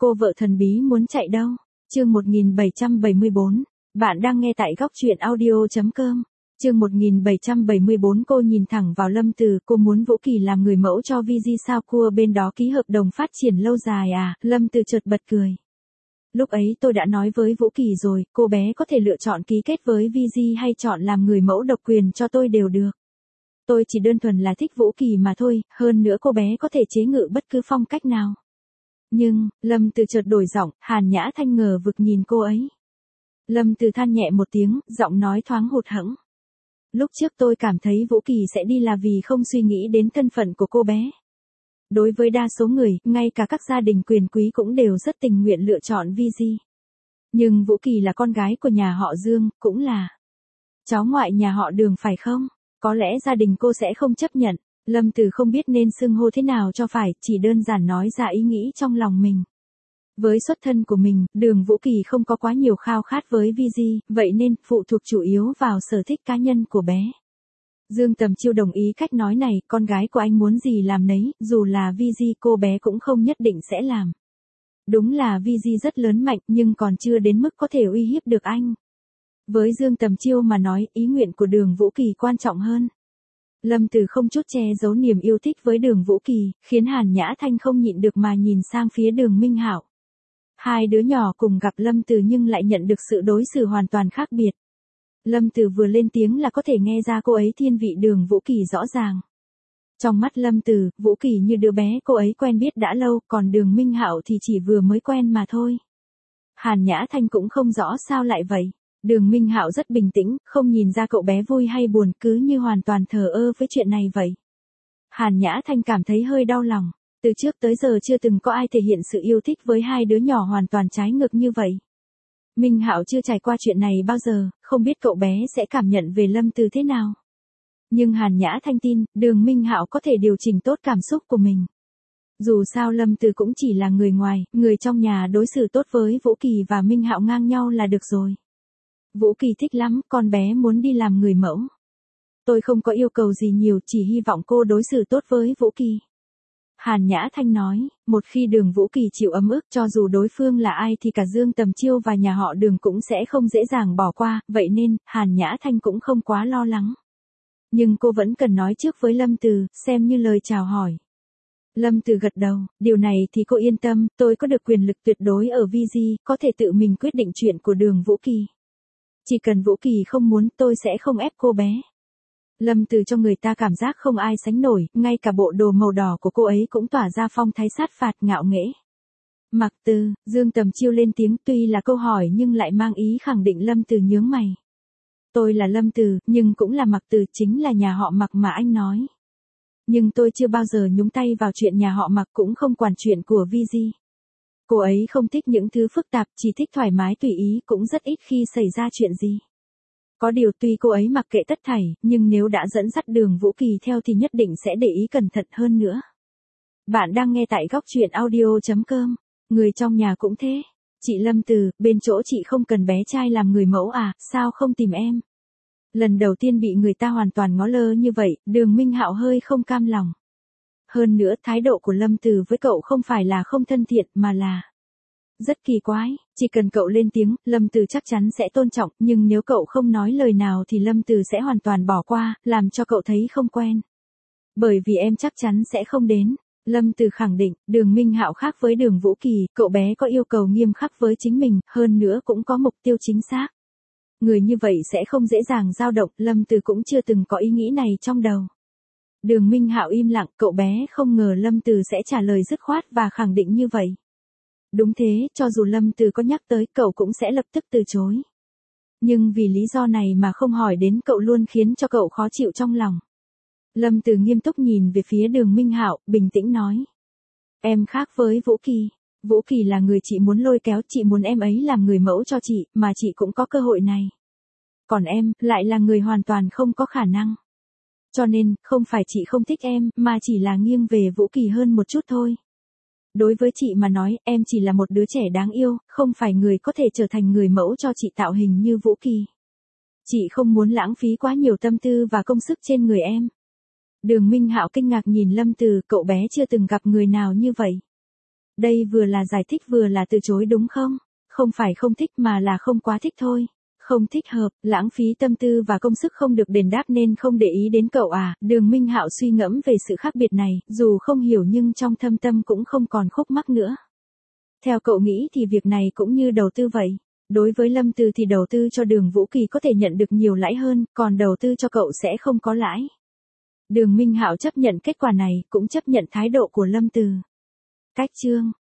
Cô vợ thần bí muốn chạy đâu? Chương 1774. Bạn đang nghe tại góc truyện audio.com. Chương 1774. Cô nhìn thẳng vào Lâm Từ, cô muốn Vũ Kỳ làm người mẫu cho VG sao, cua bên đó ký hợp đồng phát triển lâu dài à? Lâm Từ chợt bật cười. Lúc ấy tôi đã nói với Vũ Kỳ rồi, cô bé có thể lựa chọn ký kết với VG hay chọn làm người mẫu độc quyền cho tôi đều được. Tôi chỉ đơn thuần là thích Vũ Kỳ mà thôi, hơn nữa cô bé có thể chế ngự bất cứ phong cách nào. Nhưng, Lâm Từ chợt đổi giọng, Hàn Nhã Thanh ngờ vực nhìn cô ấy. Lâm Từ than nhẹ một tiếng, giọng nói thoáng hụt hẫng. Lúc trước tôi cảm thấy Vũ Kỳ sẽ đi là vì không suy nghĩ đến thân phận của cô bé. Đối với đa số người, ngay cả các gia đình quyền quý cũng đều rất tình nguyện lựa chọn VG. Nhưng Vũ Kỳ là con gái của nhà họ Dương, cũng là cháu ngoại nhà họ Đường phải không? Có lẽ gia đình cô sẽ không chấp nhận. Lâm Từ không biết nên xưng hô thế nào cho phải, chỉ đơn giản nói ra ý nghĩ trong lòng mình. Với xuất thân của mình, Đường Vũ Kỳ không có quá nhiều khao khát với VG, vậy nên phụ thuộc chủ yếu vào sở thích cá nhân của bé. Dương Tầm Chiêu đồng ý cách nói này, con gái của anh muốn gì làm nấy, dù là VG cô bé cũng không nhất định sẽ làm. Đúng là VG rất lớn mạnh nhưng còn chưa đến mức có thể uy hiếp được anh. Với Dương Tầm Chiêu mà nói, ý nguyện của Đường Vũ Kỳ quan trọng hơn. Lâm Từ không chút che giấu niềm yêu thích với Đường Vũ Kỳ, khiến Hàn Nhã Thanh không nhịn được mà nhìn sang phía Đường Minh Hạo. Hai đứa nhỏ cùng gặp Lâm Từ nhưng lại nhận được sự đối xử hoàn toàn khác biệt. Lâm Từ vừa lên tiếng là có thể nghe ra cô ấy thiên vị Đường Vũ Kỳ rõ ràng. Trong mắt Lâm Từ, Vũ Kỳ như đứa bé cô ấy quen biết đã lâu, còn Đường Minh Hạo thì chỉ vừa mới quen mà thôi. Hàn Nhã Thanh cũng không rõ sao lại vậy. Đường Minh Hạo rất bình tĩnh, không nhìn ra cậu bé vui hay buồn, cứ như hoàn toàn thờ ơ với chuyện này vậy. Hàn Nhã Thanh cảm thấy hơi đau lòng. Từ trước tới giờ chưa từng có ai thể hiện sự yêu thích với hai đứa nhỏ hoàn toàn trái ngược như vậy. Minh Hạo chưa trải qua chuyện này bao giờ, không biết cậu bé sẽ cảm nhận về Lâm Từ thế nào. Nhưng Hàn Nhã Thanh tin, Đường Minh Hạo có thể điều chỉnh tốt cảm xúc của mình. Dù sao Lâm Từ cũng chỉ là người ngoài, người trong nhà đối xử tốt với Vũ Kỳ và Minh Hạo ngang nhau là được rồi. Vũ Kỳ thích lắm, con bé muốn đi làm người mẫu. Tôi không có yêu cầu gì nhiều, chỉ hy vọng cô đối xử tốt với Vũ Kỳ. Hàn Nhã Thanh nói, một khi Đường Vũ Kỳ chịu ấm ức cho dù đối phương là ai thì cả Dương Tầm Chiêu và nhà họ Đường cũng sẽ không dễ dàng bỏ qua, vậy nên, Hàn Nhã Thanh cũng không quá lo lắng. Nhưng cô vẫn cần nói trước với Lâm Từ, xem như lời chào hỏi. Lâm Từ gật đầu, điều này thì cô yên tâm, tôi có được quyền lực tuyệt đối ở VG, có thể tự mình quyết định chuyện của Đường Vũ Kỳ. Chỉ cần Vũ Kỳ không muốn, tôi sẽ không ép cô bé. Lâm Từ cho người ta cảm giác không ai sánh nổi, ngay cả bộ đồ màu đỏ của cô ấy cũng tỏa ra phong thái sát phạt ngạo nghễ. Mặc Từ, Dương Tầm Chiêu lên tiếng, tuy là câu hỏi nhưng lại mang ý khẳng định. Lâm Từ nhướng mày. Tôi là Lâm Từ, nhưng cũng là Mặc Từ, chính là nhà họ Mặc mà anh nói. Nhưng tôi chưa bao giờ nhúng tay vào chuyện nhà họ Mặc, cũng không quản chuyện của VG. Cô ấy không thích những thứ phức tạp, chỉ thích thoải mái tùy ý, cũng rất ít khi xảy ra chuyện gì. Có điều tuy cô ấy mặc kệ tất thảy, nhưng nếu đã dẫn dắt Đường Vũ Kỳ theo thì nhất định sẽ để ý cẩn thận hơn nữa. Bạn đang nghe tại góc truyện audio.com. Người trong nhà cũng thế. Chị Lâm Từ, bên chỗ chị không cần bé trai làm người mẫu à, sao không tìm em? Lần đầu tiên bị người ta hoàn toàn ngó lơ như vậy, Đường Minh Hạo hơi không cam lòng. Hơn nữa thái độ của Lâm Từ với cậu không phải là không thân thiện mà là rất kỳ quái, chỉ cần cậu lên tiếng, Lâm Từ chắc chắn sẽ tôn trọng, nhưng nếu cậu không nói lời nào thì Lâm Từ sẽ hoàn toàn bỏ qua, làm cho cậu thấy không quen. Bởi vì em chắc chắn sẽ không đến. Lâm Từ khẳng định, Đường Minh Hạo khác với Đường Vũ Kỳ, cậu bé có yêu cầu nghiêm khắc với chính mình, hơn nữa cũng có mục tiêu chính xác. Người như vậy sẽ không dễ dàng dao động, Lâm Từ cũng chưa từng có ý nghĩ này trong đầu. Đường Minh Hạo im lặng, cậu bé không ngờ Lâm Từ sẽ trả lời dứt khoát và khẳng định như vậy. Đúng thế, cho dù Lâm Từ có nhắc tới, cậu cũng sẽ lập tức từ chối. Nhưng vì lý do này mà không hỏi đến cậu luôn khiến cho cậu khó chịu trong lòng. Lâm Từ nghiêm túc nhìn về phía Đường Minh Hạo, bình tĩnh nói. Em khác với Vũ Kỳ. Vũ Kỳ là người chị muốn lôi kéo, chị muốn em ấy làm người mẫu cho chị, mà chị cũng có cơ hội này. Còn em, lại là người hoàn toàn không có khả năng. Cho nên, không phải chị không thích em, mà chỉ là nghiêng về Vũ Kỳ hơn một chút thôi. Đối với chị mà nói, em chỉ là một đứa trẻ đáng yêu, không phải người có thể trở thành người mẫu cho chị tạo hình như Vũ Kỳ. Chị không muốn lãng phí quá nhiều tâm tư và công sức trên người em. Đường Minh Hạo kinh ngạc nhìn Lâm Từ, cậu bé chưa từng gặp người nào như vậy. Đây vừa là giải thích vừa là từ chối đúng không? Không phải không thích mà là không quá thích thôi. Không thích hợp, lãng phí tâm tư và công sức không được đền đáp nên không để ý đến cậu à. Đường Minh Hạo suy ngẫm về sự khác biệt này, dù không hiểu nhưng trong thâm tâm cũng không còn khúc mắc nữa. Theo cậu nghĩ thì việc này cũng như đầu tư vậy. Đối với Lâm Từ thì đầu tư cho Đường Vũ Kỳ có thể nhận được nhiều lãi hơn, còn đầu tư cho cậu sẽ không có lãi. Đường Minh Hạo chấp nhận kết quả này, cũng chấp nhận thái độ của Lâm Từ. Cách chương